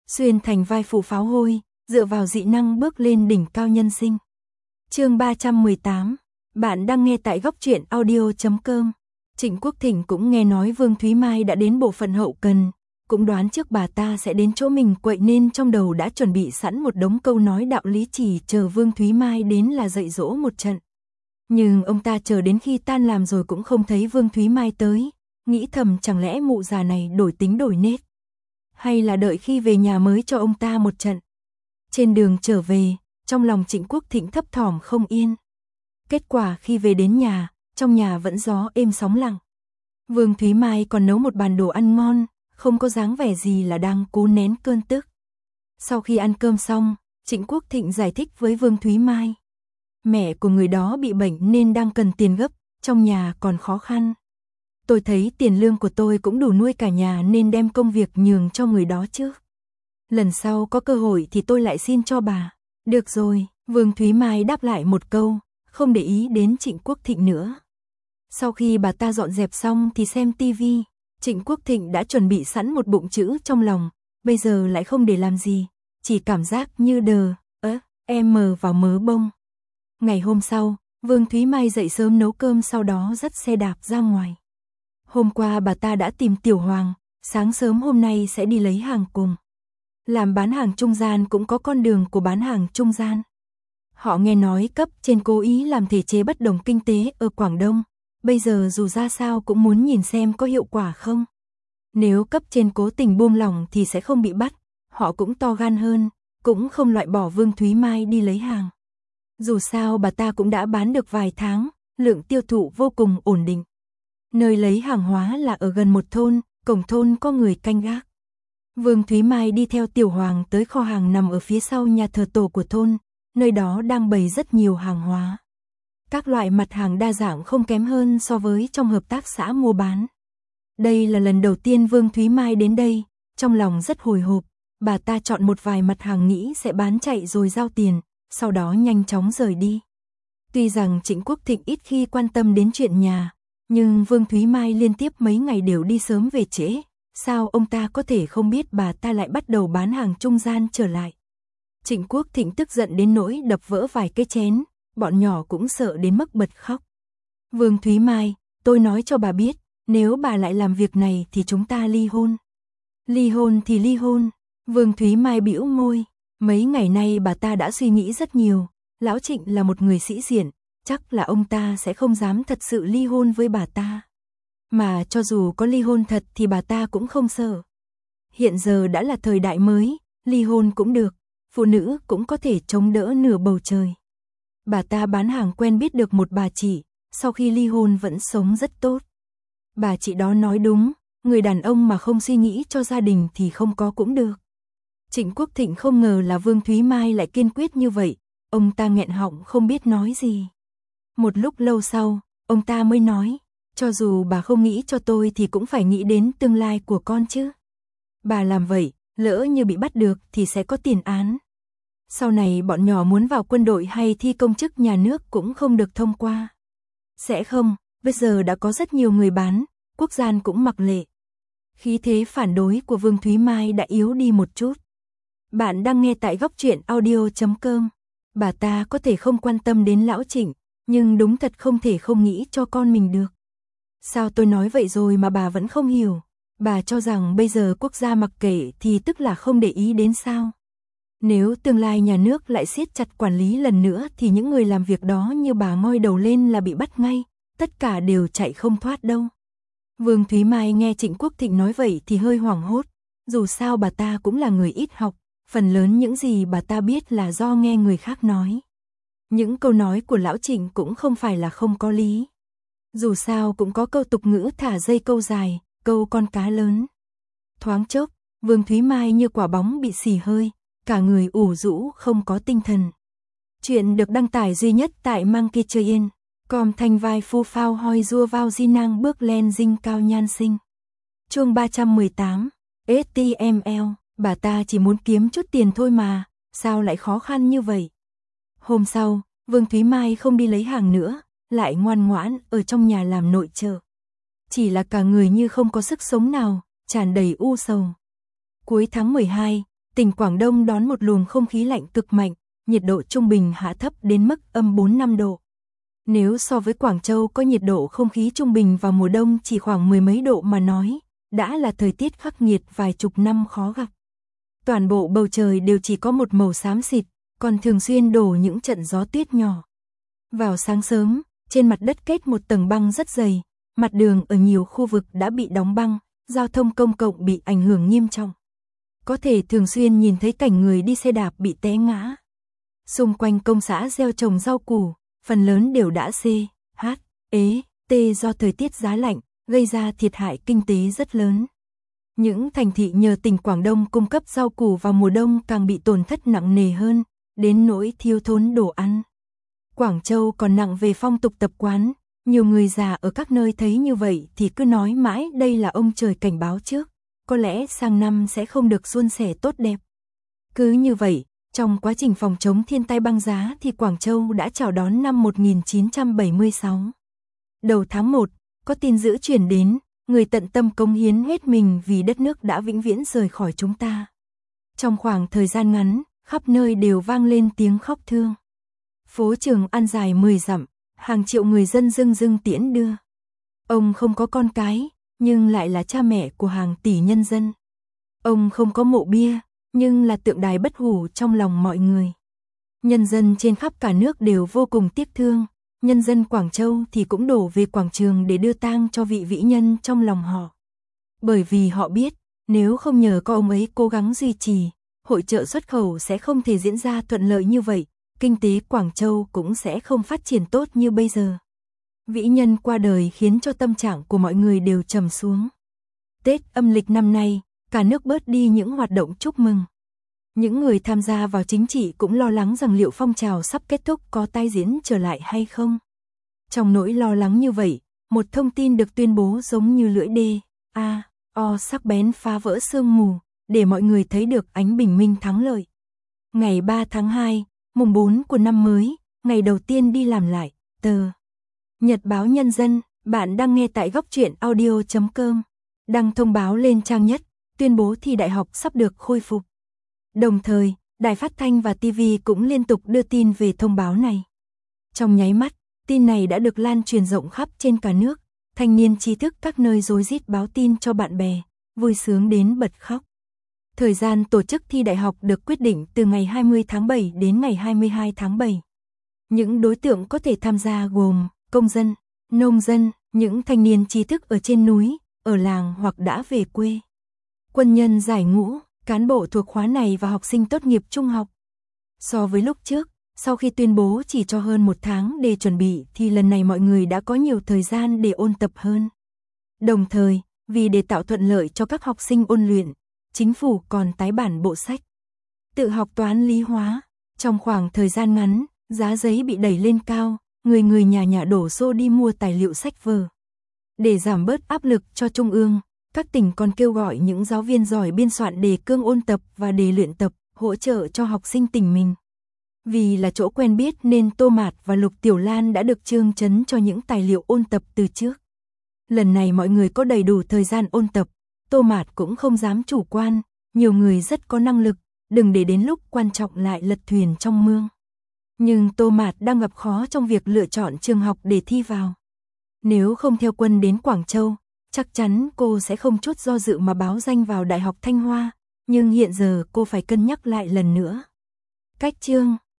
xuyên thành vai phụ pháo hôi, dựa vào dị năng bước lên đỉnh cao nhân sinh. Chương 318, bạn đang nghe tại góc truyện audio.com. Trịnh Quốc Thịnh cũng nghe nói Vương Thúy Mai đã đến bộ phận hậu cần, cũng đoán trước bà ta sẽ đến chỗ mình quậy nên trong đầu đã chuẩn bị sẵn một đống câu nói đạo lý chỉ chờ Vương Thúy Mai đến là dạy dỗ một trận. Nhưng ông ta chờ đến khi tan làm rồi cũng không thấy Vương Thúy Mai tới, nghĩ thầm chẳng lẽ mụ già này đổi tính đổi nết, hay là đợi khi về nhà mới cho ông ta một trận. Trên đường trở về, trong lòng Trịnh Quốc Thịnh thấp thỏm không yên. Kết quả khi về đến nhà, trong nhà vẫn gió êm sóng lặng. Vương Thúy Mai còn nấu một bàn đồ ăn ngon, không có dáng vẻ gì là đang cố nén cơn tức. Sau khi ăn cơm xong, Trịnh Quốc Thịnh giải thích với Vương Thúy Mai. Mẹ của người đó bị bệnh nên đang cần tiền gấp, trong nhà còn khó khăn. Tôi thấy tiền lương của tôi cũng đủ nuôi cả nhà nên đem công việc nhường cho người đó chứ. Lần sau có cơ hội thì tôi lại xin cho bà. Được rồi, Vương Thúy Mai đáp lại một câu, không để ý đến Trịnh Quốc Thịnh nữa. Sau khi bà ta dọn dẹp xong thì xem tivi, Trịnh Quốc Thịnh đã chuẩn bị sẵn một bụng chữ trong lòng, bây giờ lại không để làm gì, chỉ cảm giác như vào mớ bông. Ngày hôm sau, Vương Thúy Mai dậy sớm nấu cơm sau đó dắt xe đạp ra ngoài. Hôm qua bà ta đã tìm Tiểu Hoàng, sáng sớm hôm nay sẽ đi lấy hàng cùng. Làm bán hàng trung gian cũng có con đường của bán hàng trung gian. Họ nghe nói cấp trên cố ý làm thể chế bất đồng kinh tế ở Quảng Đông, bây giờ dù ra sao cũng muốn nhìn xem có hiệu quả không. Nếu cấp trên cố tình buông lỏng thì sẽ không bị bắt, họ cũng to gan hơn, cũng không loại bỏ Vương Thúy Mai đi lấy hàng. Dù sao bà ta cũng đã bán được vài tháng, lượng tiêu thụ vô cùng ổn định. Nơi lấy hàng hóa là ở gần một thôn, cổng thôn có người canh gác. Vương Thúy Mai đi theo Tiểu Hoàng tới kho hàng nằm ở phía sau nhà thờ tổ của thôn, nơi đó đang bày rất nhiều hàng hóa. Các loại mặt hàng đa dạng không kém hơn so với trong hợp tác xã mua bán. Đây là lần đầu tiên Vương Thúy Mai đến đây, trong lòng rất hồi hộp, bà ta chọn một vài mặt hàng nghĩ sẽ bán chạy rồi giao tiền, sau đó nhanh chóng rời đi. Tuy rằng Trịnh Quốc Thịnh ít khi quan tâm đến chuyện nhà, nhưng Vương Thúy Mai liên tiếp mấy ngày đều đi sớm về trễ, sao ông ta có thể không biết bà ta lại bắt đầu bán hàng trung gian trở lại. Trịnh Quốc Thịnh tức giận đến nỗi đập vỡ vài cái chén, bọn nhỏ cũng sợ đến mức bật khóc. Vương Thúy Mai, tôi nói cho bà biết, nếu bà lại làm việc này thì chúng ta ly hôn. Ly hôn thì ly hôn, Vương Thúy Mai bĩu môi, mấy ngày nay bà ta đã suy nghĩ rất nhiều, lão Trịnh là một người sĩ diện, chắc là ông ta sẽ không dám thật sự ly hôn với bà ta. Mà cho dù có ly hôn thật thì bà ta cũng không sợ. Hiện giờ đã là thời đại mới, ly hôn cũng được, phụ nữ cũng có thể chống đỡ nửa bầu trời. Bà ta bán hàng quen biết được một bà chị, sau khi ly hôn vẫn sống rất tốt. Bà chị đó nói đúng, người đàn ông mà không suy nghĩ cho gia đình thì không có cũng được. Trịnh Quốc Thịnh không ngờ là Vương Thúy Mai lại kiên quyết như vậy, ông ta nghẹn họng không biết nói gì. Một lúc lâu sau, ông ta mới nói, cho dù bà không nghĩ cho tôi thì cũng phải nghĩ đến tương lai của con chứ. Bà làm vậy, lỡ như bị bắt được thì sẽ có tiền án. Sau này bọn nhỏ muốn vào quân đội hay thi công chức nhà nước cũng không được thông qua. Sẽ không, bây giờ đã có rất nhiều người bán, quốc gian cũng mặc lệ. Khí thế phản đối của Vương Thúy Mai đã yếu đi một chút. Bạn đang nghe tại góc truyện audio.com. Bà ta có thể không quan tâm đến lão Trịnh, nhưng đúng thật không thể không nghĩ cho con mình được. Sao tôi nói vậy rồi mà bà vẫn không hiểu? Bà cho rằng bây giờ quốc gia mặc kệ thì tức là không để ý đến sao? Nếu tương lai nhà nước lại siết chặt quản lý lần nữa thì những người làm việc đó như bà ngoi đầu lên là bị bắt ngay, tất cả đều chạy không thoát đâu. Vương Thúy Mai nghe Trịnh Quốc Thịnh nói vậy thì hơi hoảng hốt, dù sao bà ta cũng là người ít học, phần lớn những gì bà ta biết là do nghe người khác nói. Những câu nói của lão Trịnh cũng không phải là không có lý. Dù sao cũng có câu tục ngữ thả dây câu dài, câu con cá lớn. Thoáng chốc, Vương Thúy Mai như quả bóng bị xì hơi, cả người ủ rũ không có tinh thần. Chuyện được đăng tải duy nhất tại Monkey Train, com thanh vai phu phao hoi rua vào di năng bước lên dinh cao nhan sinh. Chương 318, STML, bà ta chỉ muốn kiếm chút tiền thôi mà, sao lại khó khăn như vậy? Hôm sau, Vương Thúy Mai không đi lấy hàng nữa, lại ngoan ngoãn ở trong nhà làm nội trợ. Chỉ là cả người như không có sức sống nào, tràn đầy u sầu. Cuối tháng 12, Tỉnh Quảng Đông đón một luồng không khí lạnh cực mạnh, nhiệt độ trung bình hạ thấp đến mức -4-5 độ. Nếu so với Quảng Châu có nhiệt độ không khí trung bình vào mùa đông chỉ khoảng mười mấy độ mà nói, đã là thời tiết khắc nghiệt vài chục năm khó gặp. Toàn bộ bầu trời đều chỉ có một màu xám xịt, còn thường xuyên đổ những trận gió tuyết nhỏ. Vào sáng sớm, trên mặt đất kết một tầng băng rất dày, mặt đường ở nhiều khu vực đã bị đóng băng, giao thông công cộng bị ảnh hưởng nghiêm trọng. Có thể thường xuyên nhìn thấy cảnh người đi xe đạp bị té ngã. Xung quanh công xã gieo trồng rau củ, phần lớn đều đã do thời tiết giá lạnh, gây ra thiệt hại kinh tế rất lớn. Những thành thị nhờ tỉnh Quảng Đông cung cấp rau củ vào mùa đông càng bị tổn thất nặng nề hơn, đến nỗi thiếu thốn đồ ăn. Quảng Châu còn nặng về phong tục tập quán, nhiều người già ở các nơi thấy như vậy thì cứ nói mãi đây là ông trời cảnh báo trước, có lẽ sang năm sẽ không được suôn sẻ tốt đẹp. Cứ như vậy, trong quá trình phòng chống thiên tai băng giá thì Quảng Châu đã chào đón năm 1976. Đầu tháng 1, có tin dữ truyền đến, người tận tâm cống hiến hết mình vì đất nước đã vĩnh viễn rời khỏi chúng ta. Trong khoảng thời gian ngắn, khắp nơi đều vang lên tiếng khóc thương. Phố Trường An dài 10 dặm, hàng triệu người dân dưng dưng tiễn đưa. Ông không có con cái, nhưng lại là cha mẹ của hàng tỷ nhân dân. Ông không có mộ bia, nhưng là tượng đài bất hủ trong lòng mọi người. Nhân dân trên khắp cả nước đều vô cùng tiếc thương, nhân dân Quảng Châu thì cũng đổ về quảng trường để đưa tang cho vị vĩ nhân trong lòng họ. Bởi vì họ biết, nếu không nhờ có ông ấy cố gắng duy trì, hội chợ xuất khẩu sẽ không thể diễn ra thuận lợi như vậy, kinh tế Quảng Châu cũng sẽ không phát triển tốt như bây giờ. Vĩ nhân qua đời khiến cho tâm trạng của mọi người đều trầm xuống. Tết âm lịch năm nay, cả nước bớt đi những hoạt động chúc mừng. Những người tham gia vào chính trị cũng lo lắng rằng liệu phong trào sắp kết thúc có tái diễn trở lại hay không. Trong nỗi lo lắng như vậy, một thông tin được tuyên bố giống như lưỡi sắc bén phá vỡ sương mù, để mọi người thấy được ánh bình minh thắng lợi. Ngày 3 tháng 2, mùng 4 của năm mới, ngày đầu tiên đi làm lại, tờ Nhật báo Nhân dân, bạn đang nghe tại góc truyện audio.com, đăng thông báo lên trang nhất, tuyên bố thi đại học sắp được khôi phục. Đồng thời, đài phát thanh và TV cũng liên tục đưa tin về thông báo này. Trong nháy mắt, tin này đã được lan truyền rộng khắp trên cả nước, thanh niên trí thức các nơi rối rít báo tin cho bạn bè, vui sướng đến bật khóc. Thời gian tổ chức thi đại học được quyết định từ ngày 20 tháng 7 đến ngày 22 tháng 7. Những đối tượng có thể tham gia gồm công dân, nông dân, những thanh niên trí thức ở trên núi, ở làng hoặc đã về quê, quân nhân giải ngũ, cán bộ thuộc khóa này và học sinh tốt nghiệp trung học. So với lúc trước, sau khi tuyên bố chỉ cho hơn một tháng để chuẩn bị thì lần này mọi người đã có nhiều thời gian để ôn tập hơn. Đồng thời, vì để tạo thuận lợi cho các học sinh ôn luyện, chính phủ còn tái bản bộ sách tự học toán lý hóa. Trong khoảng thời gian ngắn, giá giấy bị đẩy lên cao, người nhà đổ xô đi mua tài liệu sách vở. Để giảm bớt áp lực cho Trung ương, các tỉnh còn kêu gọi những giáo viên giỏi biên soạn đề cương ôn tập và đề luyện tập, hỗ trợ cho học sinh tỉnh mình. Vì là chỗ quen biết nên Tô Mạt và Lục Tiểu Lan đã được chương trấn cho những tài liệu ôn tập từ trước. Lần này mọi người có đầy đủ thời gian ôn tập, Tô Mạt cũng không dám chủ quan, nhiều người rất có năng lực, đừng để đến lúc quan trọng lại lật thuyền trong mương. Nhưng Tô Mạt đang gặp khó trong việc lựa chọn trường học để thi vào. Nếu không theo quân đến Quảng Châu, chắc chắn cô sẽ không chút do dự mà báo danh vào Đại học Thanh Hoa, nhưng hiện giờ cô phải cân nhắc lại lần nữa. Cách chương